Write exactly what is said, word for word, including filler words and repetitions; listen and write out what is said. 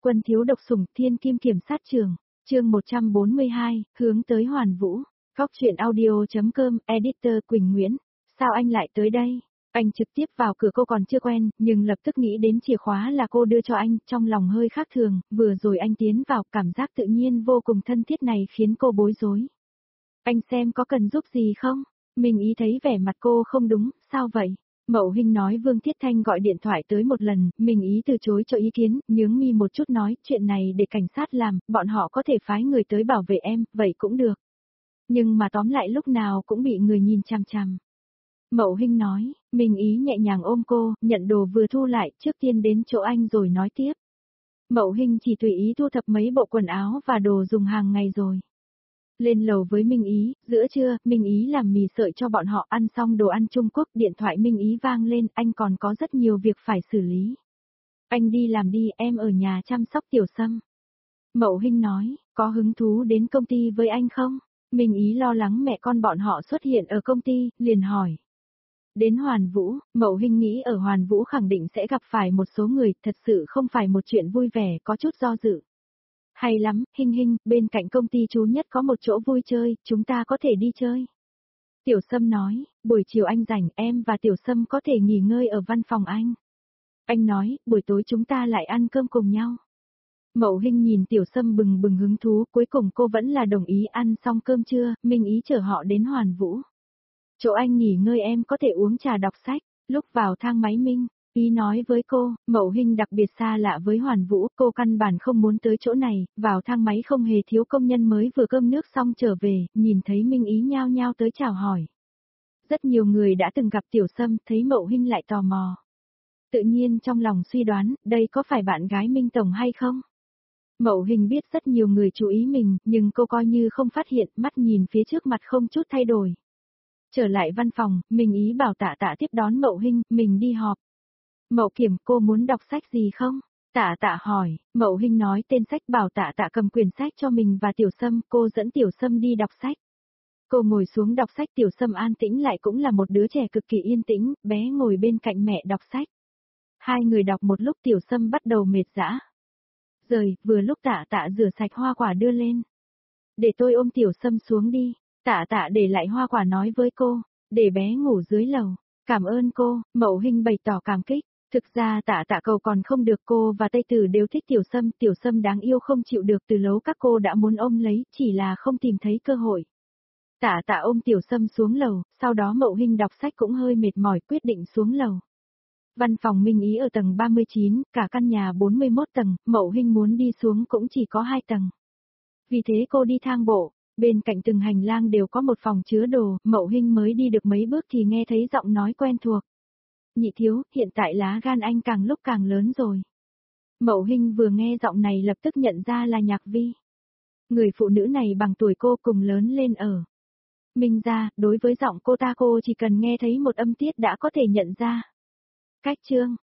Quân thiếu độc sủng thiên kim kiểm sát trường, chương một trăm bốn mươi hai, hướng tới Hoàn Vũ. Góc truyện audio.com, editor Quỳnh Nguyễn. Sao anh lại tới đây? Anh trực tiếp vào cửa cô còn chưa quen, nhưng lập tức nghĩ đến chìa khóa là cô đưa cho anh, trong lòng hơi khác thường, vừa rồi anh tiến vào, cảm giác tự nhiên vô cùng thân thiết này khiến cô bối rối. Anh xem có cần giúp gì không? Mình ý thấy vẻ mặt cô không đúng, sao vậy? Mậu Hinh nói Vương Thiết Thanh gọi điện thoại tới một lần, mình ý từ chối cho ý kiến, nhướng mi một chút nói, chuyện này để cảnh sát làm, bọn họ có thể phái người tới bảo vệ em, vậy cũng được. Nhưng mà tóm lại lúc nào cũng bị người nhìn chằm chằm. Mậu Hinh nói, mình ý nhẹ nhàng ôm cô, nhận đồ vừa thu lại, trước tiên đến chỗ anh rồi nói tiếp. Mậu Hinh chỉ tùy ý thu thập mấy bộ quần áo và đồ dùng hàng ngày rồi. Lên lầu với Minh Ý, giữa trưa, Minh Ý làm mì sợi cho bọn họ ăn xong đồ ăn Trung Quốc, điện thoại Minh Ý vang lên, anh còn có rất nhiều việc phải xử lý. Anh đi làm đi, em ở nhà chăm sóc Tiểu Sâm. Mậu Hinh nói, có hứng thú đến công ty với anh không? Minh Ý lo lắng mẹ con bọn họ xuất hiện ở công ty, liền hỏi. Đến Hoàn Vũ, Mậu Hinh nghĩ ở Hoàn Vũ khẳng định sẽ gặp phải một số người, thật sự không phải một chuyện vui vẻ, có chút do dự. Hay lắm, Hinh Hinh, bên cạnh công ty chú nhất có một chỗ vui chơi, chúng ta có thể đi chơi. Tiểu Sâm nói, buổi chiều anh rảnh, em và Tiểu Sâm có thể nghỉ ngơi ở văn phòng anh. Anh nói, buổi tối chúng ta lại ăn cơm cùng nhau. Mậu Hinh nhìn Tiểu Sâm bừng bừng hứng thú, cuối cùng cô vẫn là đồng ý ăn xong cơm trưa, Minh Ý chở họ đến Hoàn Vũ. Chỗ anh nghỉ ngơi em có thể uống trà đọc sách, lúc vào thang máy Minh Ý nói với cô, Mậu Hinh đặc biệt xa lạ với Hoàn Vũ, cô căn bản không muốn tới chỗ này, vào thang máy không hề thiếu công nhân mới vừa cơm nước xong trở về, nhìn thấy Minh Ý nhao nhao tới chào hỏi. Rất nhiều người đã từng gặp Tiểu Sâm, thấy Mậu Hinh lại tò mò. Tự nhiên trong lòng suy đoán, đây có phải bạn gái Minh Tổng hay không? Mậu Hinh biết rất nhiều người chú ý mình, nhưng cô coi như không phát hiện, mắt nhìn phía trước mặt không chút thay đổi. Trở lại văn phòng, Minh Ý bảo Tạ Tạ tiếp đón Mậu Hinh, mình đi họp. Mậu Kiểm, cô muốn đọc sách gì không? Tạ Tạ hỏi, Mậu Hinh nói tên sách bảo Tạ Tạ cầm quyển sách cho mình và Tiểu Sâm, cô dẫn Tiểu Sâm đi đọc sách. Cô ngồi xuống đọc sách, Tiểu Sâm an tĩnh lại cũng là một đứa trẻ cực kỳ yên tĩnh, bé ngồi bên cạnh mẹ đọc sách. Hai người đọc một lúc Tiểu Sâm bắt đầu mệt dã. Rời, vừa lúc Tạ Tạ rửa sạch hoa quả đưa lên. Để tôi ôm Tiểu Sâm xuống đi. Tạ Tạ để lại hoa quả nói với cô, để bé ngủ dưới lầu. Cảm ơn cô, Mậu Hinh bày tỏ cảm kích. Thực ra Tạ Tạ cầu còn không được, cô và Tây Tử đều thích Tiểu Sâm, Tiểu Sâm đáng yêu không chịu được, từ lâu các cô đã muốn ôm lấy, chỉ là không tìm thấy cơ hội. Tạ Tạ ôm Tiểu Sâm xuống lầu, sau đó Mậu Hinh đọc sách cũng hơi mệt mỏi quyết định xuống lầu. Văn phòng Minh Ý ở tầng ba mươi chín, cả căn nhà bốn mươi mốt tầng, Mậu Hinh muốn đi xuống cũng chỉ có hai tầng. Vì thế cô đi thang bộ. Bên cạnh từng hành lang đều có một phòng chứa đồ, Mậu Hinh mới đi được mấy bước thì nghe thấy giọng nói quen thuộc. Nhị thiếu, hiện tại lá gan anh càng lúc càng lớn rồi. Mậu Hinh vừa nghe giọng này lập tức nhận ra là Nhạc Vi. Người phụ nữ này bằng tuổi cô cùng lớn lên ở Minh gia, đối với giọng cô ta cô chỉ cần nghe thấy một âm tiết đã có thể nhận ra. Cách chương,